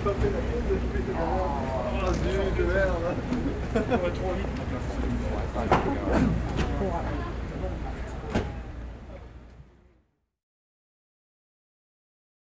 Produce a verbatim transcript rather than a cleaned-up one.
pas fait la peine de jouer devant. Oh zut, de merde. On va trop vite.